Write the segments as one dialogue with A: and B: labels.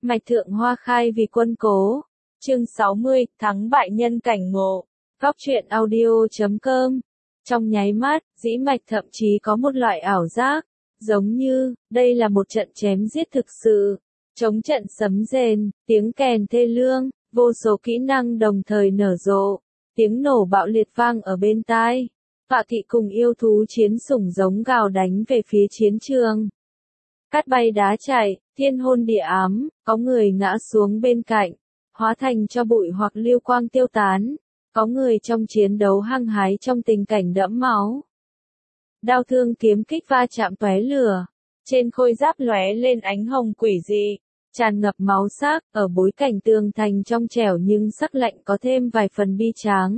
A: Mạch thượng hoa khai vì quân cố. Chương 60, thắng bại nhân cảnh ngộ. Góc truyện audio.com. Trong nháy mắt, Dĩ Mạch thậm chí có một loại ảo giác, giống như, đây là một trận chém giết thực sự. Chống trận sấm rền, tiếng kèn thê lương, vô số kỹ năng đồng thời nở rộ, tiếng nổ bạo liệt vang ở bên tai. Tọa kỵ cùng yêu thú chiến sủng giống gào đánh về phía chiến trường. Cát bay đá chạy, thiên hôn địa ám, có người ngã xuống bên cạnh, hóa thành cho bụi hoặc lưu quang tiêu tán. Có người trong chiến đấu hăng hái trong tình cảnh đẫm máu. Đao thương kiếm kích va chạm tóe lửa, trên khôi giáp lóe lên ánh hồng quỷ dị, tràn ngập máu sắc, ở bối cảnh tường thành trong trẻo nhưng sắc lạnh có thêm vài phần bi tráng.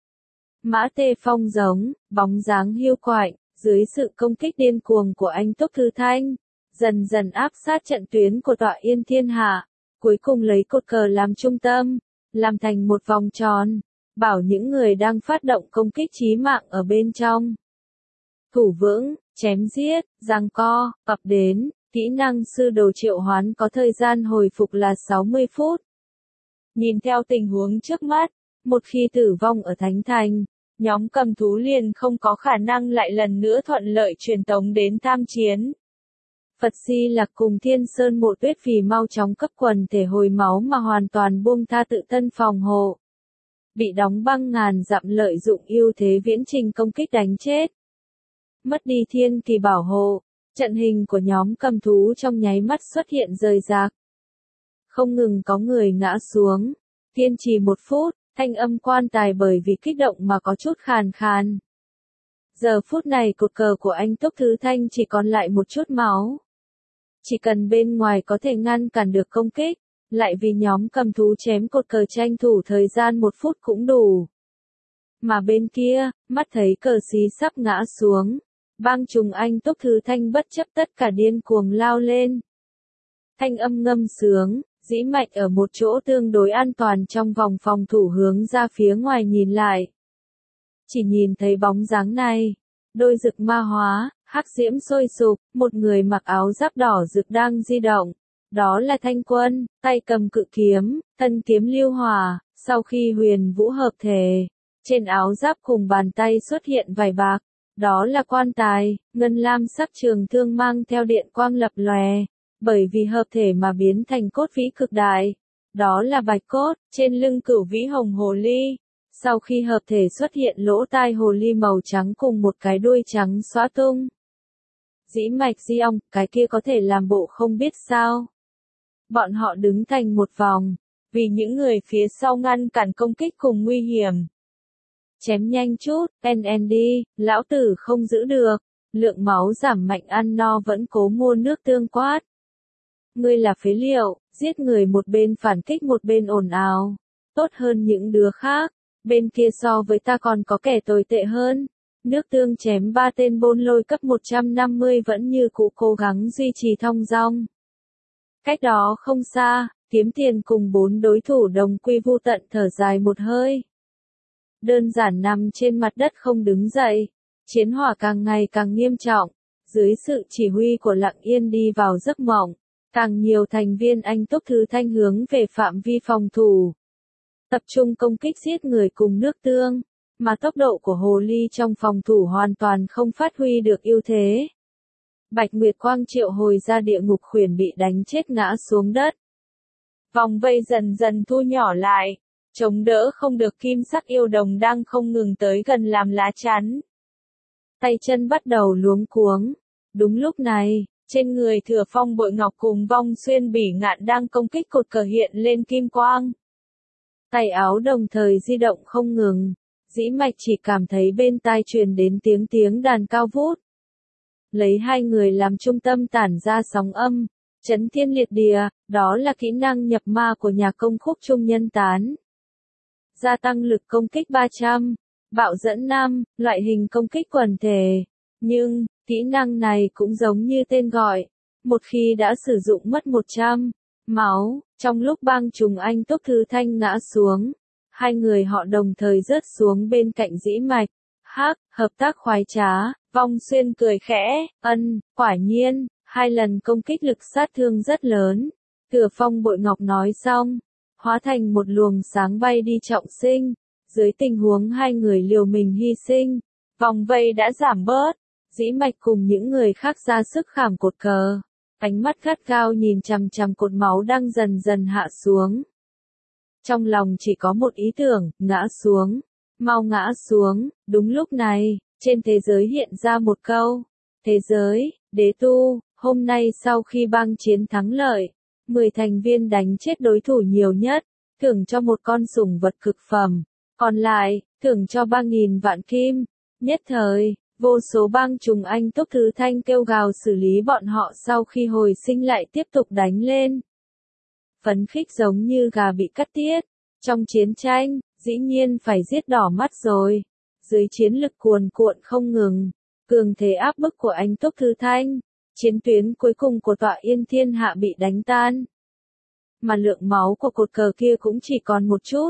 A: Mã Tê Phong giống, bóng dáng hiu quạnh, dưới sự công kích điên cuồng của anh Túc Thư Thanh, dần dần áp sát trận tuyến của tọa Yên Thiên Hạ, cuối cùng lấy cột cờ làm trung tâm, làm thành một vòng tròn, bảo những người đang phát động công kích chí mạng ở bên trong. Thủ vững, chém giết, giằng co, ập đến, kỹ năng sư đồ triệu hoán có thời gian hồi phục là 60 phút. Nhìn theo tình huống trước mắt, một khi tử vong ở Thánh Thành, nhóm cầm thú liền không có khả năng lại lần nữa thuận lợi truyền tống đến tham chiến. Phật Si Lạc cùng Thiên Sơn Mộ Tuyết vì mau chóng cấp quần thể hồi máu mà hoàn toàn buông tha tự thân phòng hộ. Bị đóng băng ngàn dặm lợi dụng ưu thế viễn trình công kích đánh chết. Mất đi thiên kỳ bảo hộ, trận hình của nhóm cầm thú trong nháy mắt xuất hiện rời rạc. Không ngừng có người ngã xuống, kiên trì 1 phút, thanh âm quan tài bởi vì kích động mà có chút khàn khàn. Giờ phút này cột cờ của anh Túc Thư Thanh chỉ còn lại một chút máu. Chỉ cần bên ngoài có thể ngăn cản được công kích, lại vì nhóm cầm thú chém cột cờ tranh thủ thời gian 1 phút cũng đủ. Mà bên kia, mắt thấy cờ xí sắp ngã xuống, bang trùng anh Túc Thư Thanh bất chấp tất cả điên cuồng lao lên. Thanh âm ngâm sướng, Dĩ Mạch ở một chỗ tương đối an toàn trong vòng phòng thủ hướng ra phía ngoài nhìn lại. Chỉ nhìn thấy bóng dáng này, đôi rực ma hóa, hắc diễm sôi sục, một người mặc áo giáp đỏ rực đang di động. Đó là Thanh Quân, tay cầm cự kiếm, thân kiếm lưu hỏa, sau khi huyền vũ hợp thể, trên áo giáp cùng bàn tay xuất hiện vải bạc. Đó là quan tài, ngân lam sắc trường thương mang theo điện quang lập lòe, bởi vì hợp thể mà biến thành cốt vĩ cực đại. Đó là bạch cốt, trên lưng cửu vĩ hồng hồ ly. Sau khi hợp thể xuất hiện lỗ tai hồ ly màu trắng cùng một cái đuôi trắng xõa tung. Dĩ Mạch Di ong, cái kia có thể làm bộ không biết sao. Bọn họ đứng thành một vòng, vì những người phía sau ngăn cản công kích cùng nguy hiểm. Chém nhanh chút, NND, lão tử không giữ được, lượng máu giảm mạnh ăn no vẫn cố mua nước tương quát. Ngươi là phế liệu, giết người một bên phản kích một bên ồn ào, tốt hơn những đứa khác, bên kia so với ta còn có kẻ tồi tệ hơn. Nước tương chém 3 tên bôn lôi cấp 150 vẫn như cũ cố gắng duy trì thong dong. Cách đó không xa, Kiếm Tiền cùng 4 đối thủ đồng quy vu tận thở dài một hơi. Đơn giản nằm trên mặt đất không đứng dậy, chiến hỏa càng ngày càng nghiêm trọng, dưới sự chỉ huy của Lặng Yên đi vào giấc mộng, càng nhiều thành viên anh Túc Thư Thanh hướng về phạm vi phòng thủ. Tập trung công kích giết người cùng nước tương, mà tốc độ của hồ ly trong phòng thủ hoàn toàn không phát huy được ưu thế. Bạch Nguyệt Quang triệu hồi ra địa ngục khuyển bị đánh chết ngã xuống đất. Vòng vây dần dần thu nhỏ lại. Chống đỡ không được kim sắc yêu đồng đang không ngừng tới gần làm lá chắn. Tay chân bắt đầu luống cuống. Đúng lúc này, trên người Thừa Phong Bội Ngọc cùng Vong Xuyên Bỉ Ngạn đang công kích cột cờ hiện lên kim quang. Tay áo đồng thời di động không ngừng. Dĩ Mạch chỉ cảm thấy bên tai truyền đến tiếng đàn cao vút. Lấy hai người làm trung tâm tản ra sóng âm, chấn thiên liệt địa, đó là kỹ năng nhập ma của nhà công khúc Trung Nhân Tán. Gia tăng lực công kích 300, bạo dẫn 5, loại hình công kích quần thể. Nhưng, kỹ năng này cũng giống như tên gọi, một khi đã sử dụng mất 100 máu, trong lúc bang trùng anh Túc Thư Thanh ngã xuống, hai người họ đồng thời rớt xuống bên cạnh Dĩ Mạch. Hắc, hợp tác khoái trá, Vong Xuyên cười khẽ, quả nhiên, 2 lần công kích lực sát thương rất lớn. Thừa Phong bội ngọc nói xong, hóa thành một luồng sáng bay đi trọng sinh. Dưới tình huống hai người liều mình hy sinh, vòng vây đã giảm bớt. Dĩ Mạch cùng những người khác ra sức khảm cột cờ. Ánh mắt gắt gao nhìn chằm chằm cột máu đang dần dần hạ xuống. Trong lòng chỉ có một ý tưởng, ngã xuống. Mau ngã xuống. Đúng lúc này, trên thế giới hiện ra một câu. Thế giới, đế tu, hôm nay sau khi bang chiến thắng lợi, 10 thành viên đánh chết đối thủ nhiều nhất, thưởng cho một con sủng vật cực phẩm. Còn lại, thưởng cho 3.000 vạn kim. Nhất thời, vô số bang trùng anh Túc Thứ Thanh kêu gào xử lý bọn họ sau khi hồi sinh lại tiếp tục đánh lên. Phấn khích giống như gà bị cắt tiết. Trong chiến tranh, dĩ nhiên phải giết đỏ mắt rồi. Dưới chiến lực cuồn cuộn không ngừng, cường thế áp bức của anh Túc Thứ Thanh, chiến tuyến cuối cùng của tọa Yên Thiên Hạ bị đánh tan. Mà lượng máu của cột cờ kia cũng chỉ còn một chút.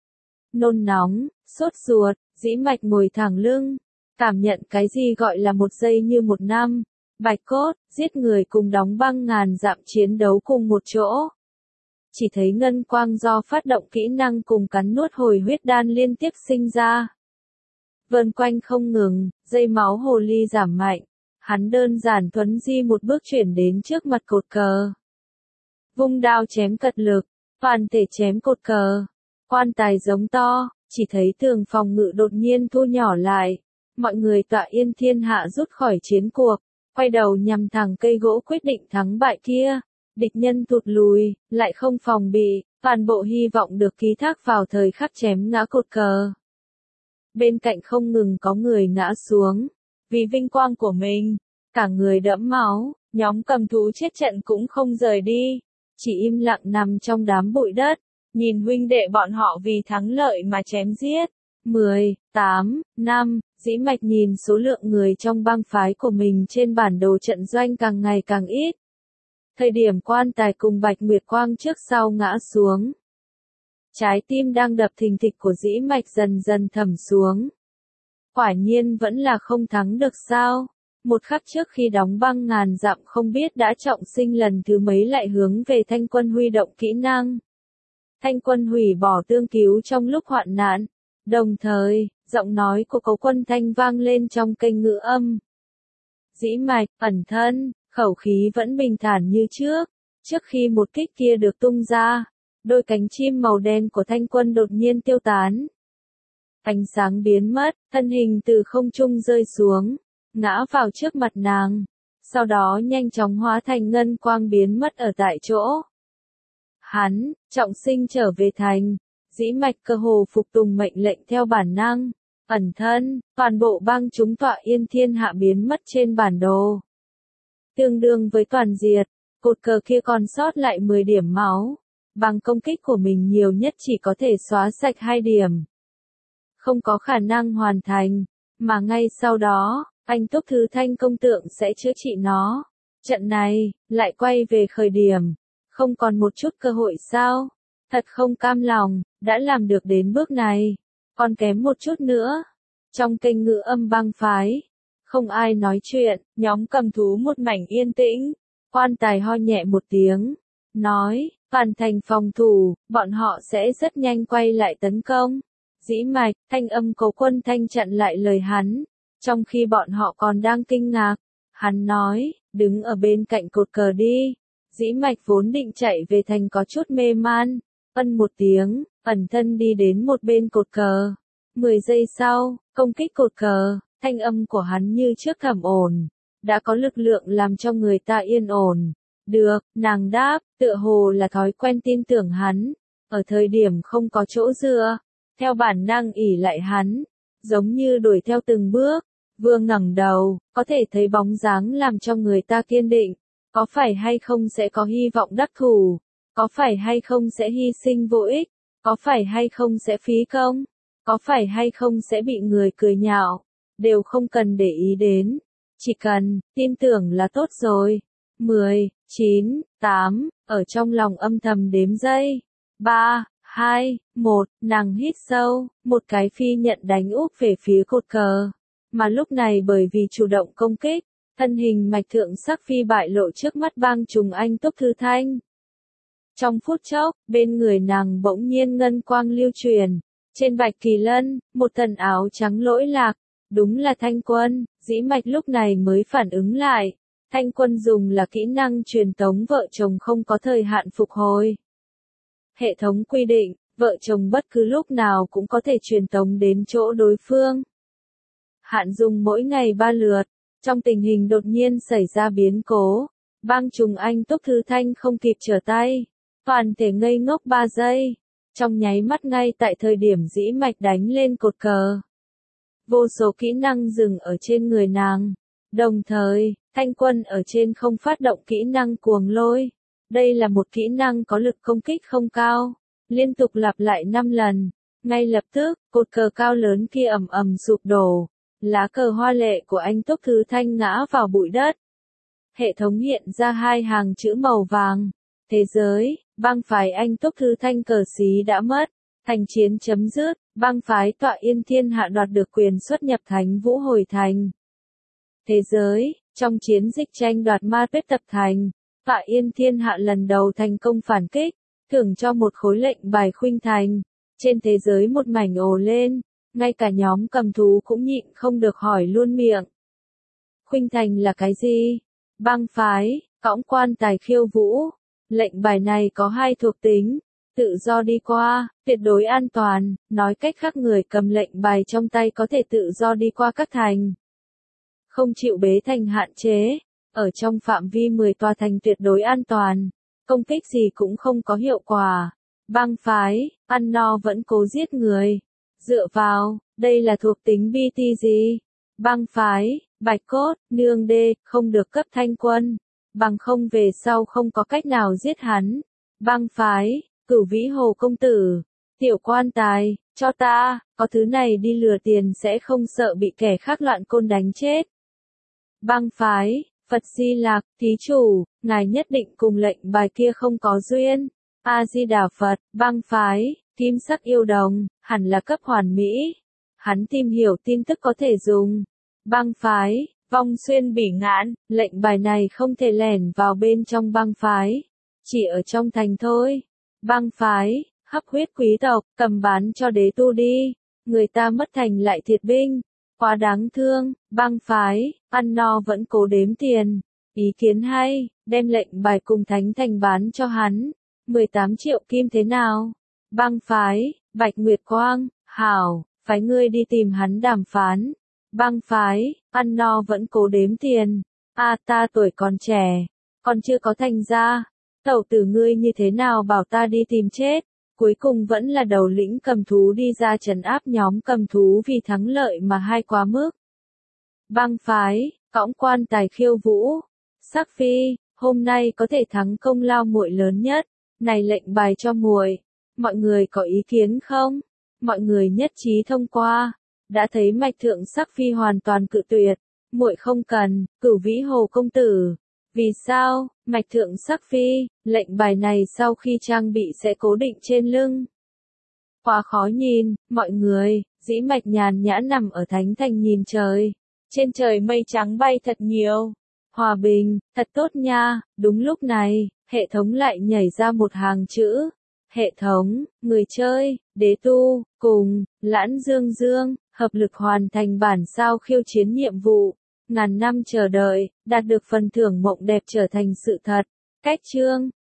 A: Nôn nóng, sốt ruột, Dĩ Mạch ngồi thẳng lưng, cảm nhận cái gì gọi là một giây như một năm. Bạch cốt, giết người cùng đóng băng ngàn dặm chiến đấu cùng một chỗ. Chỉ thấy ngân quang do phát động kỹ năng cùng cắn nuốt hồi huyết đan liên tiếp sinh ra. Vờn quanh không ngừng, dây máu hồ ly giảm mạnh. Hắn đơn giản thuấn di một bước chuyển đến trước mặt cột cờ. Vung đao chém cật lực, toàn thể chém cột cờ. Quan tài giống to, chỉ thấy tường phòng ngự đột nhiên thu nhỏ lại. Mọi người tọa Yên Thiên Hạ rút khỏi chiến cuộc, quay đầu nhằm thẳng cây gỗ quyết định thắng bại kia. Địch nhân tụt lùi, lại không phòng bị, toàn bộ hy vọng được ký thác vào thời khắc chém ngã cột cờ. Bên cạnh không ngừng có người ngã xuống, vì vinh quang của mình, cả người đẫm máu, nhóm cầm thú chết trận cũng không rời đi, chỉ im lặng nằm trong đám bụi đất, nhìn huynh đệ bọn họ vì thắng lợi mà chém giết. 10, 8, 5, Dĩ Mạch nhìn số lượng người trong bang phái của mình trên bản đồ trận doanh càng ngày càng ít. Thời điểm quan tài cùng Bạch Nguyệt Quang trước sau ngã xuống. Trái tim đang đập thình thịch của Dĩ Mạch dần dần thẩm xuống. Quả nhiên vẫn là không thắng được sao? Một khắc trước khi đóng băng ngàn dặm không biết đã trọng sinh lần thứ mấy lại hướng về Thanh Quân huy động kỹ năng. Thanh Quân hủy bỏ tương cứu trong lúc hoạn nạn. Đồng thời, giọng nói của Cấu Quân Thanh vang lên trong kênh ngữ âm. Dĩ Mạch, ẩn thân, khẩu khí vẫn bình thản như trước. Trước khi một kích kia được tung ra, đôi cánh chim màu đen của Thanh Quân đột nhiên tiêu tán. Ánh sáng biến mất, thân hình từ không trung rơi xuống, ngã vào trước mặt nàng. Sau đó nhanh chóng hóa thành ngân quang biến mất ở tại chỗ. Hắn, trọng sinh trở về thành. Dĩ Mạch cơ hồ phục tùng mệnh lệnh theo bản năng. Ẩn thân, toàn bộ bang chúng tọa Yên Thiên Hạ biến mất trên bản đồ. Tương đương với toàn diệt, cột cờ kia còn sót lại 10 điểm máu. Bằng công kích của mình nhiều nhất chỉ có thể xóa sạch 2 điểm. Không có khả năng hoàn thành, mà ngay sau đó, anh Túc Thứ Thanh công tượng sẽ chữa trị nó. Trận này, lại quay về khởi điểm. Không còn một chút cơ hội sao? Thật không cam lòng, đã làm được đến bước này. Còn kém một chút nữa. Trong kênh ngữ âm bang phái, không ai nói chuyện, nhóm cầm thú một mảnh yên tĩnh. Quan tài ho nhẹ một tiếng, nói, hoàn thành phòng thủ, bọn họ sẽ rất nhanh quay lại tấn công. Dĩ Mạch, thanh âm Cấu Quân Thanh chặn lại lời hắn. Trong khi bọn họ còn đang kinh ngạc, hắn nói, đứng ở bên cạnh cột cờ đi. Dĩ Mạch vốn định chạy về thành có chút mê man. Ân một tiếng, ẩn thân đi đến một bên cột cờ. 10 giây sau, công kích cột cờ, thanh âm của hắn như trước trầm ổn. Đã có lực lượng làm cho người ta yên ổn. Được, nàng đáp, tựa hồ là thói quen tin tưởng hắn. Ở thời điểm không có chỗ dựa, theo bản năng ỷ lại hắn. Giống như đuổi theo từng bước. Vừa ngẩng đầu, có thể thấy bóng dáng làm cho người ta kiên định. Có phải hay không sẽ có hy vọng đắc thủ? Có phải hay không sẽ hy sinh vô ích? Có phải hay không sẽ phí công? Có phải hay không sẽ bị người cười nhạo? Đều không cần để ý đến. Chỉ cần, tin tưởng là tốt rồi. 10, 9, 8, ở trong lòng âm thầm đếm giây. 3, 2, 1, nàng hít sâu, một cái phi nhận đánh úp về phía cột cờ. Mà lúc này bởi vì chủ động công kích, thân hình Mạch Thượng Sắc phi bại lộ trước mắt bang trùng anh Túc Thư Thanh. Trong phút chốc, bên người nàng bỗng nhiên ngân quang lưu truyền. Trên bạch kỳ lân, một thần áo trắng lỗi lạc. Đúng là Thanh Quân, Dĩ Mạch lúc này mới phản ứng lại. Thanh Quân dùng là kỹ năng truyền tống vợ chồng không có thời hạn phục hồi. Hệ thống quy định, vợ chồng bất cứ lúc nào cũng có thể truyền tống đến chỗ đối phương. Hạn dùng mỗi ngày 3 lượt. Trong tình hình đột nhiên xảy ra biến cố, băng trùng anh Túc Thư Thanh không kịp trở tay. Toàn thể ngây ngốc 3 giây. Trong nháy mắt ngay tại thời điểm Dĩ Mạch đánh lên cột cờ. Vô số kỹ năng dừng ở trên người nàng. Đồng thời, Thanh Quân ở trên không phát động kỹ năng cuồng lôi. Đây là một kỹ năng có lực công kích không cao. Liên tục lặp lại 5 lần. Ngay lập tức, cột cờ cao lớn kia ầm ầm sụp đổ. Lá cờ hoa lệ của anh Túc Thư Thanh ngã vào bụi đất. Hệ thống hiện ra 2 hàng chữ màu vàng. Thế giới, bang phái anh Túc Thư Thanh cờ xí đã mất. Thành chiến chấm dứt, bang phái Tọa Yên Thiên Hạ đoạt được quyền xuất nhập Thánh Vũ Hồi Thành. Thế giới, trong chiến dịch tranh đoạt Ma Tuyết Tập Thành, Tọa Yên Thiên Hạ lần đầu thành công phản kích, thưởng cho một khối lệnh bài khuynh thành. Trên thế giới một mảnh ồ lên, ngay cả nhóm cầm thú cũng nhịn không được hỏi luôn miệng. Khuynh thành là cái gì? Bang phái, cõng quan tài khiêu vũ. Lệnh bài này có 2 thuộc tính. Tự do đi qua, tuyệt đối an toàn, nói cách khác người cầm lệnh bài trong tay có thể tự do đi qua các thành. Không chịu bế thành hạn chế, ở trong phạm vi 10 tòa thành tuyệt đối an toàn, công kích gì cũng không có hiệu quả. Bang phái, ăn no vẫn cố giết người. Dựa vào, đây là thuộc tính BTG. Bang phái, bạch cốt, nương đê, không được cấp Thanh Quân. Bằng không về sau không có cách nào giết hắn. Bang phái, Cửu Vĩ Hồ công tử, tiểu quan tài, cho ta, có thứ này đi lừa tiền sẽ không sợ bị kẻ khác loạn côn đánh chết. Bang phái, Phật Di Lạc, thí chủ, ngài nhất định cùng lệnh bài kia không có duyên. A Di Đà Phật, bang phái, Kim Sắc Yêu Đồng, hẳn là cấp hoàn mỹ. Hắn tìm hiểu tin tức có thể dùng. Bang phái, Vong Xuyên Bỉ Ngạn, lệnh bài này không thể lẻn vào bên trong bang phái, chỉ ở trong thành thôi. Bang phái, Hấp Huyết Quý Tộc, cầm bán cho đế tu đi, người ta mất thành lại thiệt binh, quá đáng thương. Bang phái, ăn no vẫn cố đếm tiền. Ý kiến hay, đem lệnh bài cùng thánh thành bán cho hắn, 18 triệu kim thế nào? Bang phái, Bạch Nguyệt Quang, hảo, phái ngươi đi tìm hắn đàm phán. Bang phái, ăn no vẫn cố đếm tiền. Ta tuổi còn trẻ, còn chưa có thành ra. Tẩu tử ngươi như thế nào bảo ta đi tìm chết? Cuối cùng vẫn là đầu lĩnh cầm thú đi ra trấn áp nhóm cầm thú vì thắng lợi mà hay quá mức. Bang phái, cõng quan tài khiêu vũ. Sắc Phi, hôm nay có thể thắng công lao muội lớn nhất. Này lệnh bài cho muội, mọi người có ý kiến không? Mọi người nhất trí thông qua. Đã thấy Mạch Thượng Sắc Phi hoàn toàn cự tuyệt, muội không cần. Cửu Vĩ Hồ công tử. Vì sao? Mạch Thượng Sắc Phi, lệnh bài này sau khi trang bị sẽ cố định trên lưng. Quá khó nhìn, mọi người. Dĩ Mạch nhàn nhã nằm ở thánh thành nhìn trời. Trên trời mây trắng bay thật nhiều. Hòa bình, thật tốt nha. Đúng lúc này, hệ thống lại nhảy ra một hàng chữ. Hệ thống, người chơi, đế tu, cùng, Lãn Dương Dương, hợp lực hoàn thành bản sao khiêu chiến nhiệm vụ. Ngàn năm chờ đợi, đạt được phần thưởng mộng đẹp trở thành sự thật. Cách chương.